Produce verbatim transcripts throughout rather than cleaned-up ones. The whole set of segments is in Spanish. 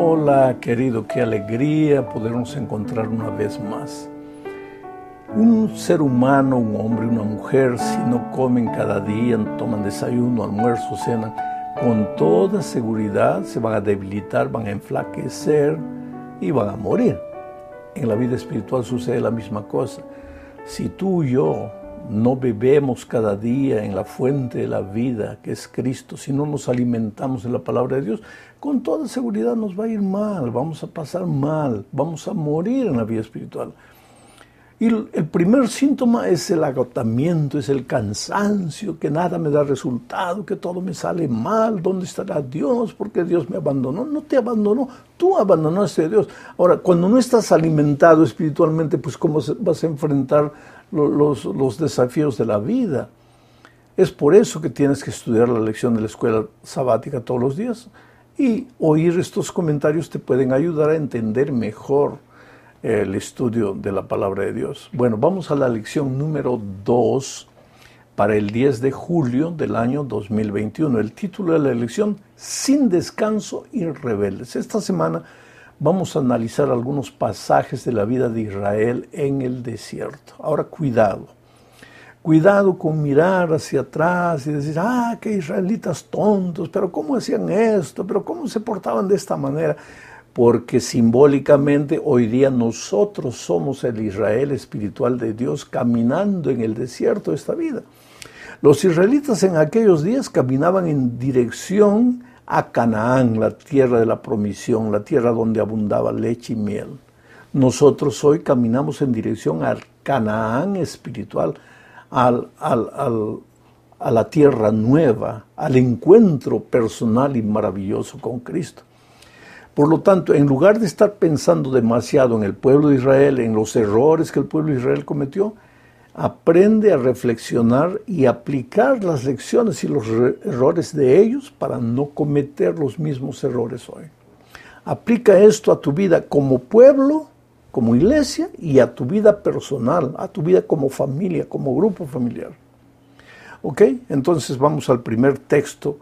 Hola, querido, qué alegría podernos encontrar una vez más. Un ser humano, un hombre, una mujer, si no comen cada día, toman desayuno, almuerzo, cena, con toda seguridad se van a debilitar, van a enflaquecer y van a morir. En la vida espiritual sucede la misma cosa. Si tú y yo no bebemos cada día en la fuente de la vida, que es Cristo, si no nos alimentamos de la palabra de Dios, con toda seguridad nos va a ir mal, vamos a pasar mal, vamos a morir en la vida espiritual. Y el primer síntoma es el agotamiento, es el cansancio, que nada me da resultado, que todo me sale mal. ¿Dónde estará Dios? ¿Por qué Dios me abandonó? No te abandonó, tú abandonaste a Dios. Ahora, cuando no estás alimentado espiritualmente, pues ¿cómo vas a enfrentar los, los desafíos de la vida? Es por eso que tienes que estudiar la lección de la escuela sabática todos los días. Y oír estos comentarios te pueden ayudar a entender mejor el estudio de la palabra de Dios. Bueno, vamos a la lección número dos para el diez de julio del año dos mil veintiuno. El título de la lección, Sin descanso y rebeldes. Esta semana vamos a analizar algunos pasajes de la vida de Israel en el desierto. Ahora, cuidado. Cuidado con mirar hacia atrás y decir, ah, qué israelitas tontos, pero ¿cómo hacían esto? ¿Pero cómo se portaban de esta manera? Porque simbólicamente hoy día nosotros somos el Israel espiritual de Dios caminando en el desierto de esta vida. Los israelitas en aquellos días caminaban en dirección a Canaán, la tierra de la promisión, la tierra donde abundaba leche y miel. Nosotros hoy caminamos en dirección al Canaán espiritual, al, al, al, a la tierra nueva, al encuentro personal y maravilloso con Cristo. Por lo tanto, en lugar de estar pensando demasiado en el pueblo de Israel, en los errores que el pueblo de Israel cometió, aprende a reflexionar y aplicar las lecciones y los errores de ellos para no cometer los mismos errores hoy. Aplica esto a tu vida como pueblo, como iglesia y a tu vida personal, a tu vida como familia, como grupo familiar. ¿Ok? Entonces vamos al primer texto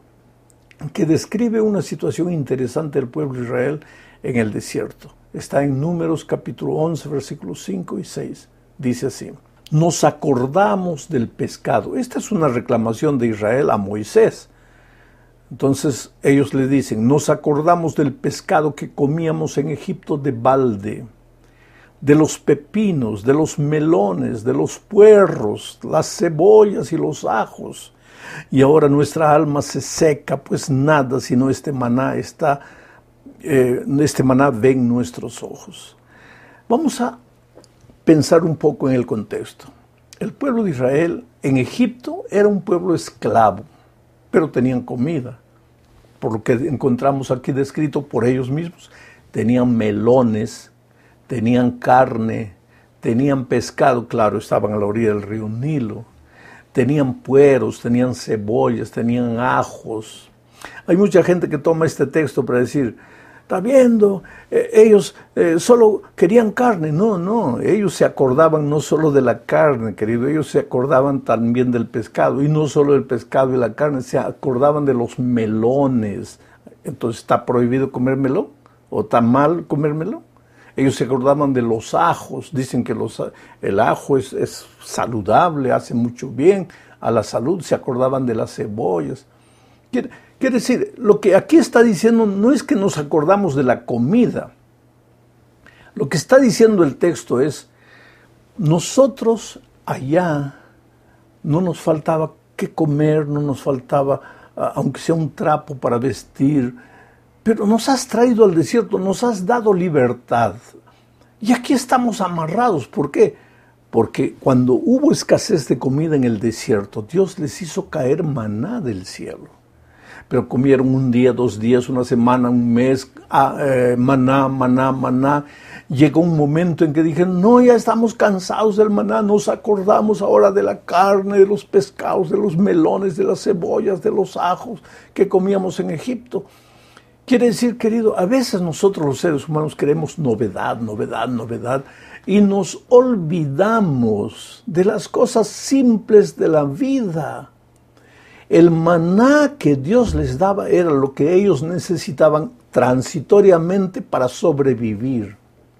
que describe una situación interesante del pueblo de Israel en el desierto. Está en Números capítulo once, versículos cinco y seis. Dice así: nos acordamos del pescado. Esta es una reclamación de Israel a Moisés. Entonces ellos le dicen, nos acordamos del pescado que comíamos en Egipto de balde, de los pepinos, de los melones, de los puerros, las cebollas y los ajos. Y ahora nuestra alma se seca, pues nada sino este maná está, eh, este maná ven nuestros ojos. Vamos a pensar un poco en el contexto. El pueblo de Israel en Egipto era un pueblo esclavo, pero tenían comida. Por lo que encontramos aquí descrito por ellos mismos, tenían melones, tenían carne, tenían pescado, claro, estaban a la orilla del río Nilo. Tenían pueros, tenían cebollas, tenían ajos. Hay mucha gente que toma este texto para decir, está viendo, eh, ellos eh, solo querían carne. No, no, ellos se acordaban no solo de la carne, querido, ellos se acordaban también del pescado. Y no solo del pescado y la carne, se acordaban de los melones. Entonces, ¿está prohibido comer melón? ¿O está mal comer melón? Ellos se acordaban de los ajos, dicen que los, el ajo es, es saludable, hace mucho bien a la salud, se acordaban de las cebollas. Quiere, quiere decir, lo que aquí está diciendo no es que nos acordamos de la comida. Lo que está diciendo el texto es, nosotros allá no nos faltaba qué comer, no nos faltaba, aunque sea un trapo para vestir, pero nos has traído al desierto, nos has dado libertad. Y aquí estamos amarrados. ¿Por qué? Porque cuando hubo escasez de comida en el desierto, Dios les hizo caer maná del cielo. Pero comieron un día, dos días, una semana, un mes, ah, eh, maná, maná, maná. Llegó un momento en que dijeron, no, ya estamos cansados del maná, nos acordamos ahora de la carne, de los pescados, de los melones, de las cebollas, de los ajos que comíamos en Egipto. Quiere decir, querido, a veces nosotros los seres humanos queremos novedad, novedad, novedad, y nos olvidamos de las cosas simples de la vida. El maná que Dios les daba era lo que ellos necesitaban transitoriamente para sobrevivir.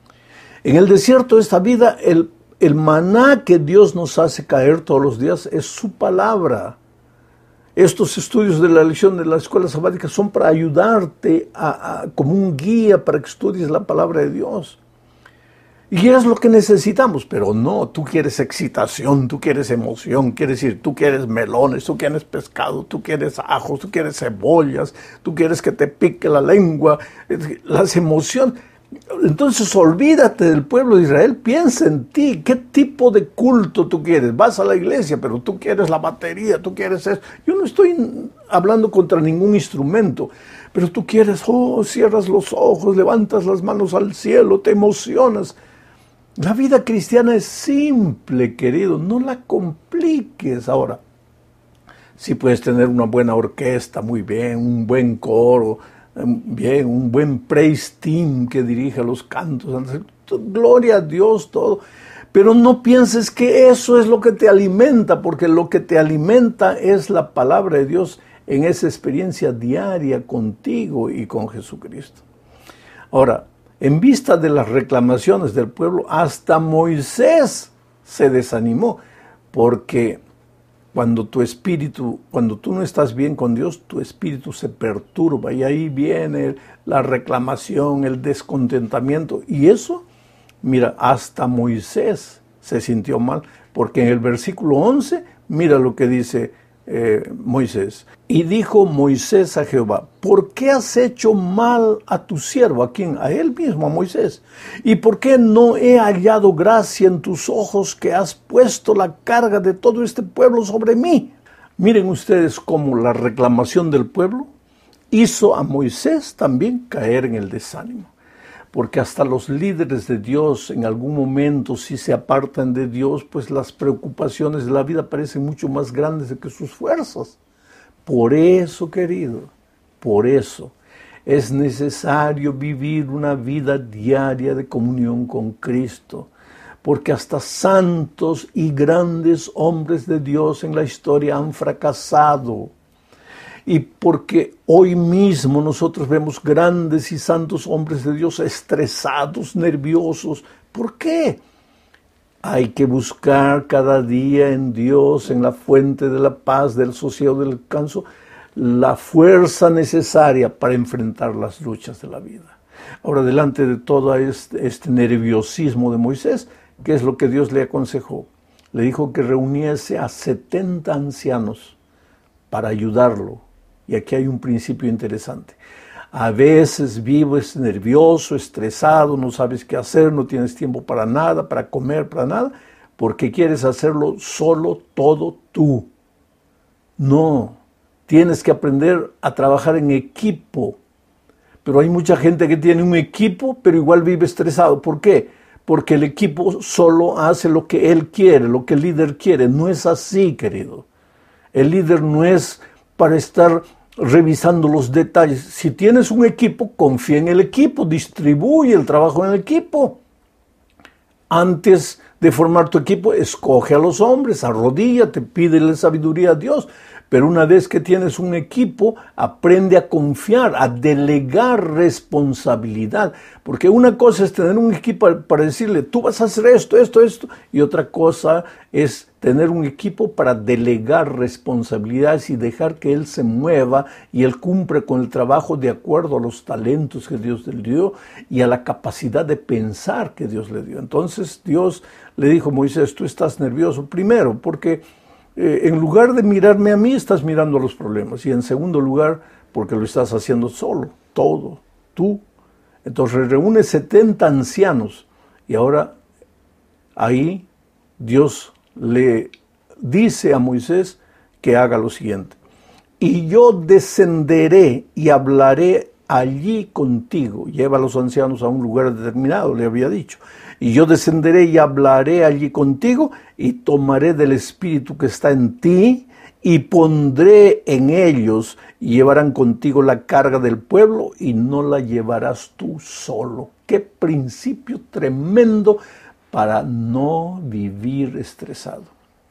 En el desierto de esta vida, el, el maná que Dios nos hace caer todos los días es su palabra. Estos estudios de la lección de la escuela sabática son para ayudarte a, a, como un guía para que estudies la palabra de Dios. Y es lo que necesitamos, pero no, tú quieres excitación, tú quieres emoción, quieres decir, tú quieres melones, tú quieres pescado, tú quieres ajos, tú quieres cebollas, tú quieres que te pique la lengua, las emociones. Entonces olvídate del pueblo de Israel, piensa en ti, qué tipo de culto tú quieres. Vas a la iglesia, pero tú quieres la batería, tú quieres eso. Yo no estoy hablando contra ningún instrumento, pero tú quieres, oh, cierras los ojos, levantas las manos al cielo, te emocionas. La vida cristiana es simple, querido, no la compliques. Ahora, si puedes tener una buena orquesta, muy bien, un buen coro, bien, un buen praise team que dirija los cantos, gloria a Dios, todo. Pero no pienses que eso es lo que te alimenta, porque lo que te alimenta es la palabra de Dios en esa experiencia diaria contigo y con Jesucristo. Ahora, en vista de las reclamaciones del pueblo, hasta Moisés se desanimó, porque cuando tu espíritu, cuando tú no estás bien con Dios, tu espíritu se perturba y ahí viene la reclamación, el descontentamiento. Y eso, mira, hasta Moisés se sintió mal, porque en el versículo once, mira lo que dice eh, Moisés. Y dijo Moisés a Jehová, ¿por qué has hecho mal a tu siervo? ¿A quién? A él mismo, a Moisés. ¿Y por qué no he hallado gracia en tus ojos que has puesto la carga de todo este pueblo sobre mí? Miren ustedes cómo la reclamación del pueblo hizo a Moisés también caer en el desánimo. Porque hasta los líderes de Dios en algún momento, si se apartan de Dios, pues las preocupaciones de la vida parecen mucho más grandes que sus fuerzas. Por eso, querido, por eso es necesario vivir una vida diaria de comunión con Cristo, porque hasta santos y grandes hombres de Dios en la historia han fracasado. Y porque hoy mismo nosotros vemos grandes y santos hombres de Dios estresados, nerviosos. ¿Por qué? Hay que buscar cada día en Dios, en la fuente de la paz, del sosiego, del descanso, la fuerza necesaria para enfrentar las luchas de la vida. Ahora, delante de todo este, este nerviosismo de Moisés, ¿qué es lo que Dios le aconsejó? Le dijo que reuniese a setenta ancianos para ayudarlo. Y aquí hay un principio interesante. A veces vives nervioso, estresado, no sabes qué hacer, no tienes tiempo para nada, para comer, para nada, porque quieres hacerlo solo todo tú. No, tienes que aprender a trabajar en equipo. Pero hay mucha gente que tiene un equipo, pero igual vive estresado. ¿Por qué? Porque el equipo solo hace lo que él quiere, lo que el líder quiere. No es así, querido. El líder no es para estar revisando los detalles. Si tienes un equipo, confía en el equipo, distribuye el trabajo en el equipo. Antes de formar tu equipo, escoge a los hombres, arrodíllate, pídele sabiduría a Dios. Pero una vez que tienes un equipo, aprende a confiar, a delegar responsabilidad. Porque una cosa es tener un equipo para decirle, tú vas a hacer esto, esto, esto. Y otra cosa es tener un equipo para delegar responsabilidades y dejar que él se mueva y él cumpla con el trabajo de acuerdo a los talentos que Dios le dio y a la capacidad de pensar que Dios le dio. Entonces Dios le dijo a Moisés, tú estás nervioso primero porque Eh, en lugar de mirarme a mí, estás mirando los problemas. Y en segundo lugar, porque lo estás haciendo solo, todo, tú. Entonces reúne setenta ancianos. Y ahora ahí Dios le dice a Moisés que haga lo siguiente. Y yo descenderé y hablaré allí contigo. Lleva a los ancianos a un lugar determinado, le había dicho. Y yo descenderé y hablaré allí contigo y tomaré del espíritu que está en ti y pondré en ellos y llevarán contigo la carga del pueblo y no la llevarás tú solo. Qué principio tremendo para no vivir estresado.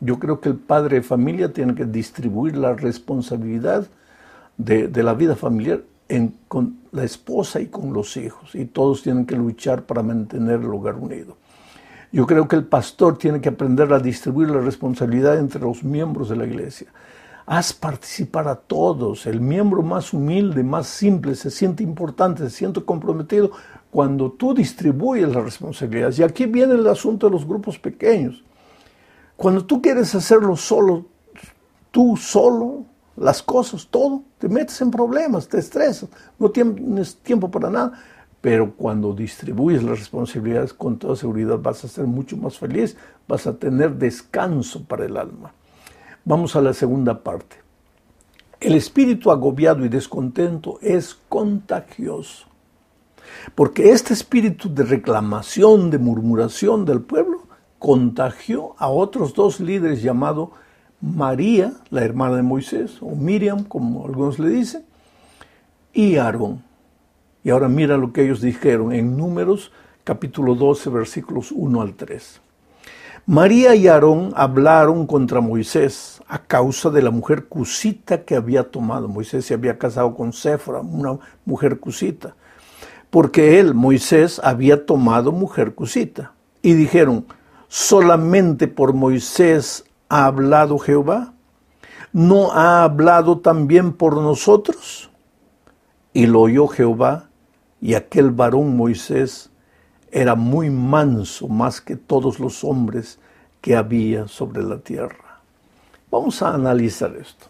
Yo creo que el padre de familia tiene que distribuir la responsabilidad de, de la vida familiar en, con la esposa y con los hijos, y todos tienen que luchar para mantener el hogar unido. Yo creo que el pastor tiene que aprender a distribuir la responsabilidad entre los miembros de la iglesia. Haz participar a todos. El miembro más humilde, más simple, se siente importante, se siente comprometido cuando tú distribuyes las responsabilidades. Y aquí viene el asunto de los grupos pequeños. Cuando tú quieres hacerlo solo, tú solo, las cosas, todo, te metes en problemas, te estresas, no tienes tiempo para nada. Pero cuando distribuyes las responsabilidades, con toda seguridad vas a ser mucho más feliz, vas a tener descanso para el alma. Vamos a la segunda parte. El espíritu agobiado y descontento es contagioso, porque este espíritu de reclamación, de murmuración del pueblo, contagió a otros dos líderes llamados María, la hermana de Moisés, o Miriam, como algunos le dicen, y Aarón. Y ahora mira lo que ellos dijeron en Números, capítulo doce, versículos uno al tres. María y Aarón hablaron contra Moisés a causa de la mujer cusita que había tomado. Moisés se había casado con Séfora, una mujer cusita, porque él, Moisés, había tomado mujer cusita. Y dijeron, ¿solamente por Moisés ha hablado Jehová? ¿No ha hablado también por nosotros? Y lo oyó Jehová, y aquel varón Moisés era muy manso, más que todos los hombres que había sobre la tierra. Vamos a analizar esto.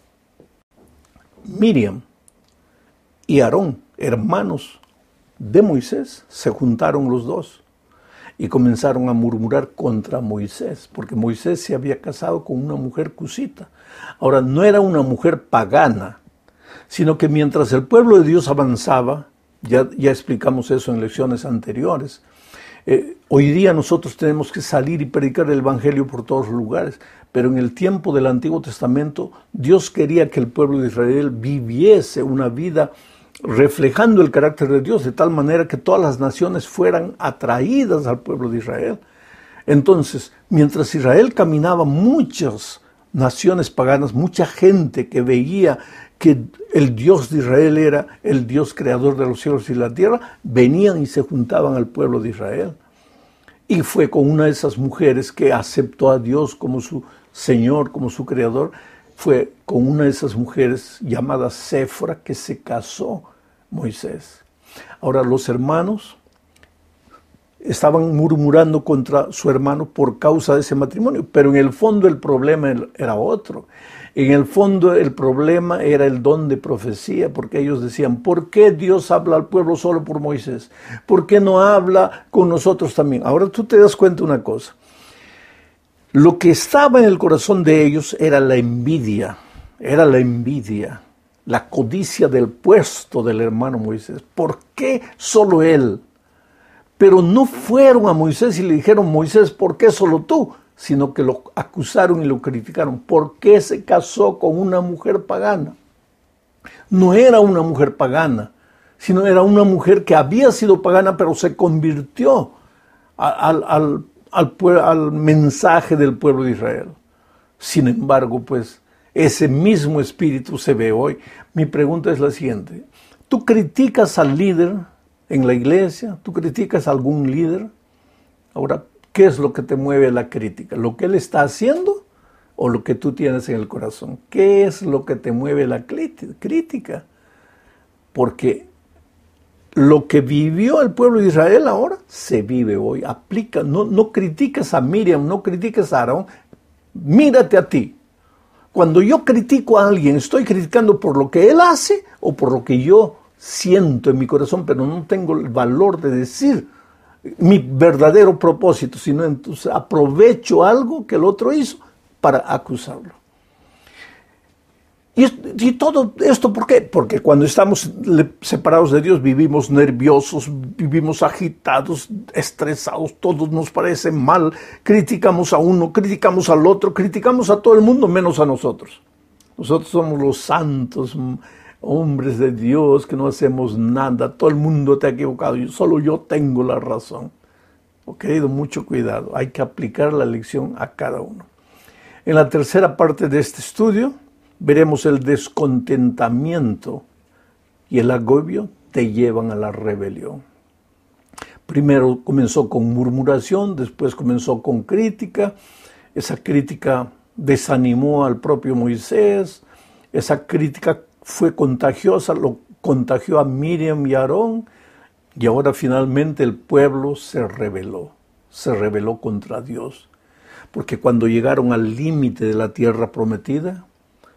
Miriam y Aarón, hermanos de Moisés, se juntaron los dos y comenzaron a murmurar contra Moisés, porque Moisés se había casado con una mujer cusita. Ahora, no era una mujer pagana, sino que mientras el pueblo de Dios avanzaba, ya, ya explicamos eso en lecciones anteriores, Eh, hoy día nosotros tenemos que salir y predicar el evangelio por todos los lugares, pero en el tiempo del Antiguo Testamento Dios quería que el pueblo de Israel viviese una vida reflejando el carácter de Dios, de tal manera que todas las naciones fueran atraídas al pueblo de Israel. Entonces, mientras Israel caminaba, muchas naciones paganas, mucha gente que veía que el Dios de Israel era el Dios creador de los cielos y la tierra, venían y se juntaban al pueblo de Israel. Y fue con una de esas mujeres que aceptó a Dios como su Señor, como su creador, fue con una de esas mujeres llamada Séfora que se casó Moisés. Ahora los hermanos estaban murmurando contra su hermano por causa de ese matrimonio, pero en el fondo el problema era otro. En el fondo el problema era el don de profecía, porque ellos decían, ¿por qué Dios habla al pueblo solo por Moisés? ¿Por qué no habla con nosotros también? Ahora tú te das cuenta de una cosa. Lo que estaba en el corazón de ellos era la envidia, era la envidia, la codicia del puesto del hermano Moisés. ¿Por qué solo él? Pero no fueron a Moisés y le dijeron, Moisés, ¿por qué solo tú? Sino que lo acusaron y lo criticaron. ¿Por qué se casó con una mujer pagana? No era una mujer pagana, sino era una mujer que había sido pagana, pero se convirtió al, al, al, al mensaje del pueblo de Israel. Sin embargo, pues, ese mismo espíritu se ve hoy. Mi pregunta es la siguiente. ¿Tú criticas al líder en la iglesia? ¿Tú criticas a algún líder? Ahora, ¿qué es lo que te mueve a la crítica? ¿Lo que él está haciendo o lo que tú tienes en el corazón? ¿Qué es lo que te mueve a la crítica? Porque lo que vivió el pueblo de Israel ahora se vive hoy. Aplica, no, no criticas a Miriam, no criticas a Aarón, mírate a ti. Cuando yo critico a alguien, ¿estoy criticando por lo que él hace o por lo que yo siento en mi corazón, pero no tengo el valor de decir mi verdadero propósito, sino entonces aprovecho algo que el otro hizo para acusarlo? Y, y todo esto, ¿por qué? Porque cuando estamos separados de Dios vivimos nerviosos, vivimos agitados, estresados, todo nos parece mal, criticamos a uno, criticamos al otro, criticamos a todo el mundo menos a nosotros. Nosotros somos los santos, hombres de Dios, que no hacemos nada, todo el mundo te ha equivocado, y solo yo tengo la razón. Oh, querido, mucho cuidado, hay que aplicar la lección a cada uno. En la tercera parte de este estudio veremos el descontentamiento y el agobio te llevan a la rebelión. Primero comenzó con murmuración, después comenzó con crítica. Esa crítica desanimó al propio Moisés. Esa crítica fue contagiosa, lo contagió a Miriam y a Aarón. Y ahora finalmente el pueblo se rebeló, se rebeló contra Dios. Porque cuando llegaron al límite de la tierra prometida,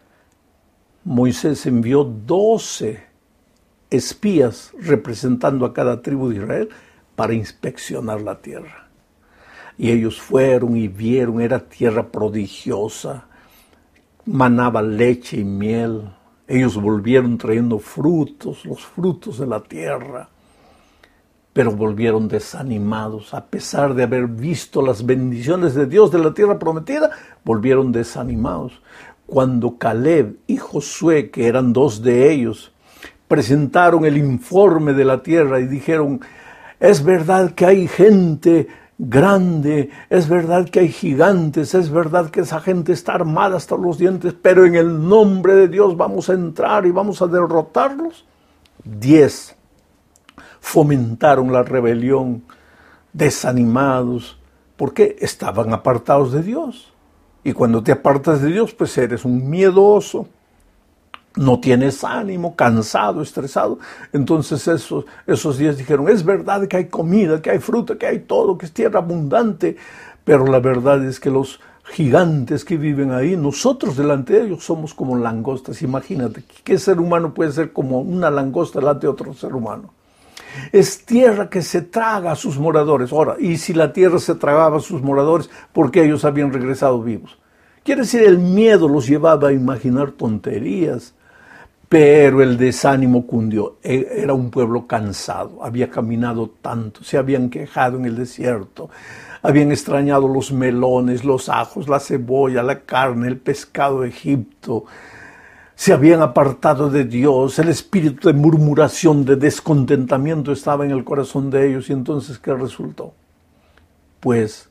Moisés envió doce espías representando a cada tribu de Israel para inspeccionar la tierra. Y ellos fueron y vieron, era tierra prodigiosa, manaba leche y miel. Ellos volvieron trayendo frutos, los frutos de la tierra, pero volvieron desanimados. A pesar de haber visto las bendiciones de Dios de la tierra prometida, volvieron desanimados. Cuando Caleb y Josué, que eran dos de ellos, presentaron el informe de la tierra y dijeron: es verdad que hay gente grande, es verdad que hay gigantes, es verdad que esa gente está armada hasta los dientes, pero en el nombre de Dios vamos a entrar y vamos a derrotarlos. Diez fomentaron la rebelión, desanimados, porque estaban apartados de Dios. Y cuando te apartas de Dios, pues eres un miedoso, no tienes ánimo, cansado, estresado. Entonces esos, esos días dijeron: es verdad que hay comida, que hay fruta, que hay todo, que es tierra abundante, pero la verdad es que los gigantes que viven ahí, nosotros delante de ellos somos como langostas. Imagínate, ¿qué ser humano puede ser como una langosta delante de otro ser humano? Es tierra que se traga a sus moradores. Ahora, y si la tierra se tragaba a sus moradores, ¿por qué ellos habían regresado vivos? Quiere decir, el miedo los llevaba a imaginar tonterías. Pero el desánimo cundió. Era un pueblo cansado, había caminado tanto, se habían quejado en el desierto, habían extrañado los melones, los ajos, la cebolla, la carne, el pescado de Egipto. Se habían apartado de Dios, el espíritu de murmuración, de descontentamiento estaba en el corazón de ellos. Y entonces, ¿qué resultó? Pues,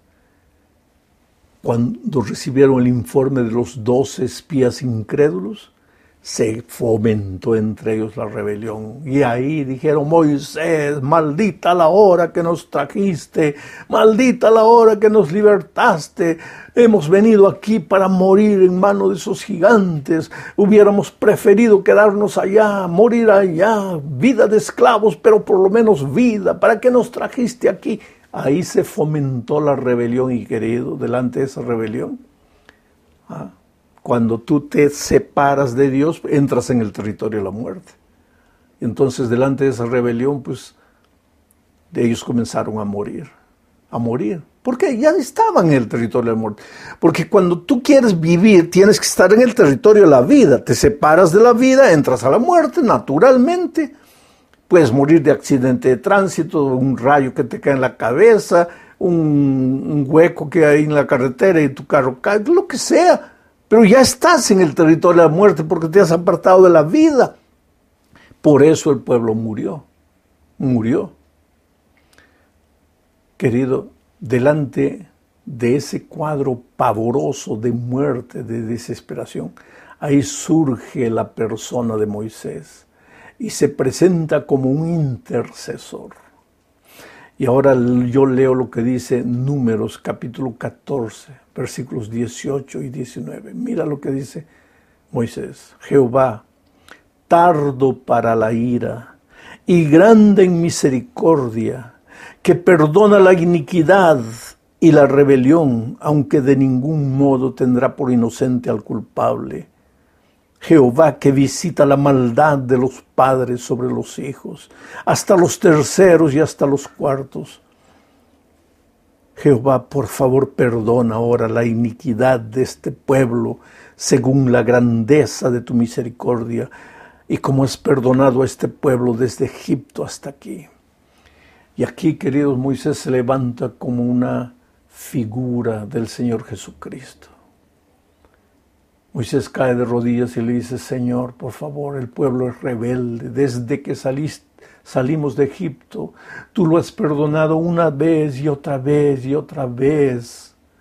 cuando recibieron el informe de los doce espías incrédulos, se fomentó entre ellos la rebelión. Y ahí dijeron: Moisés, maldita la hora que nos trajiste, maldita la hora que nos libertaste. Hemos venido aquí para morir en manos de esos gigantes. Hubiéramos preferido quedarnos allá, morir allá, vida de esclavos, pero por lo menos vida. ¿Para qué nos trajiste aquí? Ahí se fomentó la rebelión, y querido, delante de esa rebelión, ¿ah? Cuando tú te separas de Dios, entras en el territorio de la muerte. Entonces, delante de esa rebelión, pues, de ellos comenzaron a morir, a morir. Porque ya estaban en el territorio de la muerte. Porque cuando tú quieres vivir, tienes que estar en el territorio de la vida. Te separas de la vida, entras a la muerte, naturalmente. Puedes morir de accidente de tránsito, un rayo que te cae en la cabeza, un, un hueco que hay en la carretera y tu carro cae, lo que sea. Pero ya estás en el territorio de la muerte porque te has apartado de la vida. Por eso el pueblo murió, murió. Querido, delante de ese cuadro pavoroso de muerte, de desesperación, ahí surge la persona de Moisés y se presenta como un intercesor. Y ahora yo leo lo que dice Números capítulo catorce, versículos dieciocho y diecinueve. Mira lo que dice Moisés: Jehová, tardo para la ira y grande en misericordia, que perdona la iniquidad y la rebelión, aunque de ningún modo tendrá por inocente al culpable. Jehová, que visita la maldad de los padres sobre los hijos, hasta los terceros y hasta los cuartos. Jehová, por favor, perdona ahora la iniquidad de este pueblo, según la grandeza de tu misericordia, y como has perdonado a este pueblo desde Egipto hasta aquí. Y aquí, queridos, Moisés se levanta como una figura del Señor Jesucristo. Moisés cae de rodillas y le dice: Señor, por favor, el pueblo es rebelde. Desde que saliste, salimos de Egipto, tú lo has perdonado una vez y otra vez y otra vez.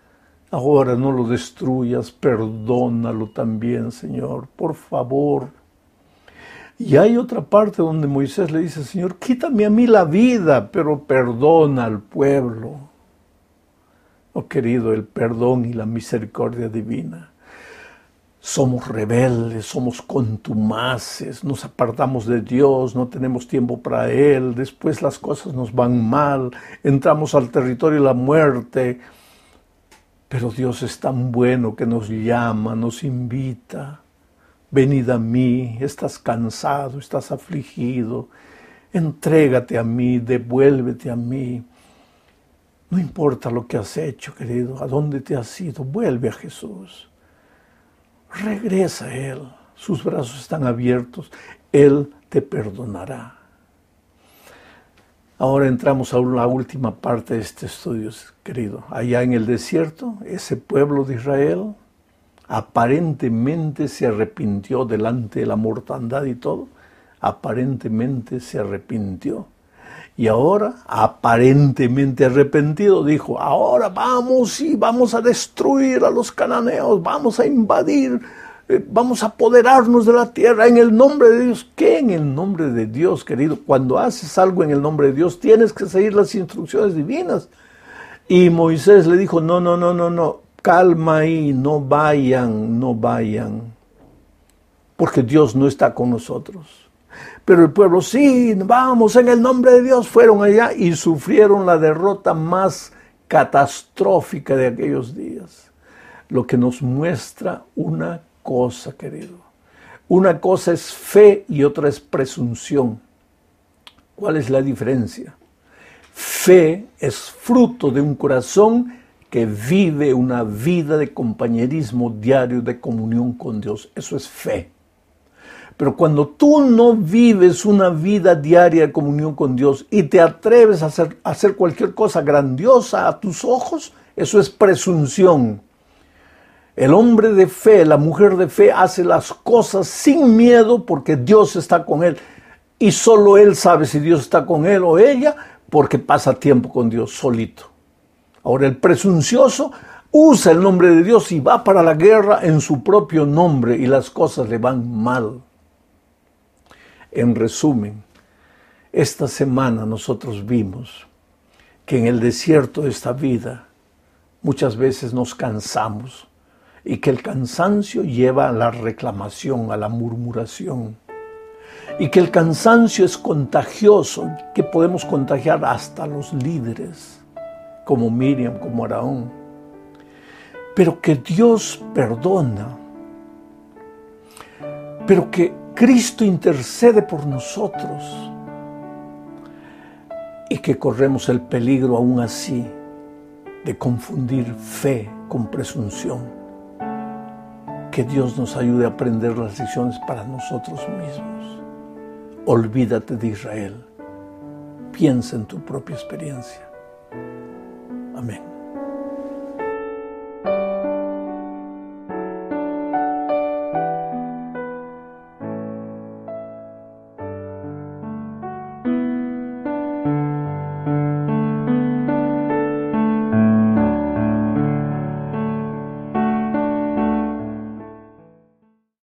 Ahora no lo destruyas, perdónalo también, Señor, por favor. Y hay otra parte donde Moisés le dice, Señor, quítame a mí la vida, pero perdona al pueblo. Oh querido, el perdón y la misericordia divina. Somos rebeldes, somos contumaces, nos apartamos de Dios, no tenemos tiempo para Él, después las cosas nos van mal, entramos al territorio de la muerte. Pero Dios es tan bueno que nos llama, nos invita. Venid a mí, estás cansado, estás afligido, entrégate a mí, devuélvete a mí. No importa lo que has hecho, querido, a dónde te has ido, vuelve a Jesús. Regresa a Él, sus brazos están abiertos, Él te perdonará. Ahora entramos a la última parte de este estudio, querido. Allá en el desierto, ese pueblo de Israel aparentemente se arrepintió delante de la mortandad y todo. Aparentemente se arrepintió. Y ahora, aparentemente arrepentido, dijo, ahora vamos y vamos a destruir a los cananeos, vamos a invadir, eh, vamos a apoderarnos de la tierra en el nombre de Dios. ¿Qué en el nombre de Dios, querido? Cuando haces algo en el nombre de Dios, tienes que seguir las instrucciones divinas. Y Moisés le dijo, no, no, no, no, no, calma ahí, no vayan, no vayan, porque Dios no está con nosotros. Pero el pueblo, sí, vamos en el nombre de Dios, fueron allá y sufrieron la derrota más catastrófica de aquellos días. Lo que nos muestra una cosa, querido. Una cosa es fe y otra es presunción. ¿Cuál es la diferencia? Fe es fruto de un corazón que vive una vida de compañerismo diario, de comunión con Dios. Eso es fe. Pero cuando tú no vives una vida diaria de comunión con Dios y te atreves a hacer, a hacer cualquier cosa grandiosa a tus ojos, eso es presunción. El hombre de fe, la mujer de fe hace las cosas sin miedo porque Dios está con él. Y solo él sabe si Dios está con él o ella porque pasa tiempo con Dios solito. Ahora el presuncioso usa el nombre de Dios y va para la guerra en su propio nombre y las cosas le van mal. En resumen, esta semana nosotros vimos que en el desierto de esta vida muchas veces nos cansamos y que el cansancio lleva a la reclamación, a la murmuración, y que el cansancio es contagioso, que podemos contagiar hasta a los líderes, como Miriam, como Aarón, pero que Dios perdona, pero que Cristo intercede por nosotros y que corremos el peligro aún así de confundir fe con presunción. Que Dios nos ayude a aprender las lecciones para nosotros mismos. Olvídate de Israel. Piensa en tu propia experiencia. Amén.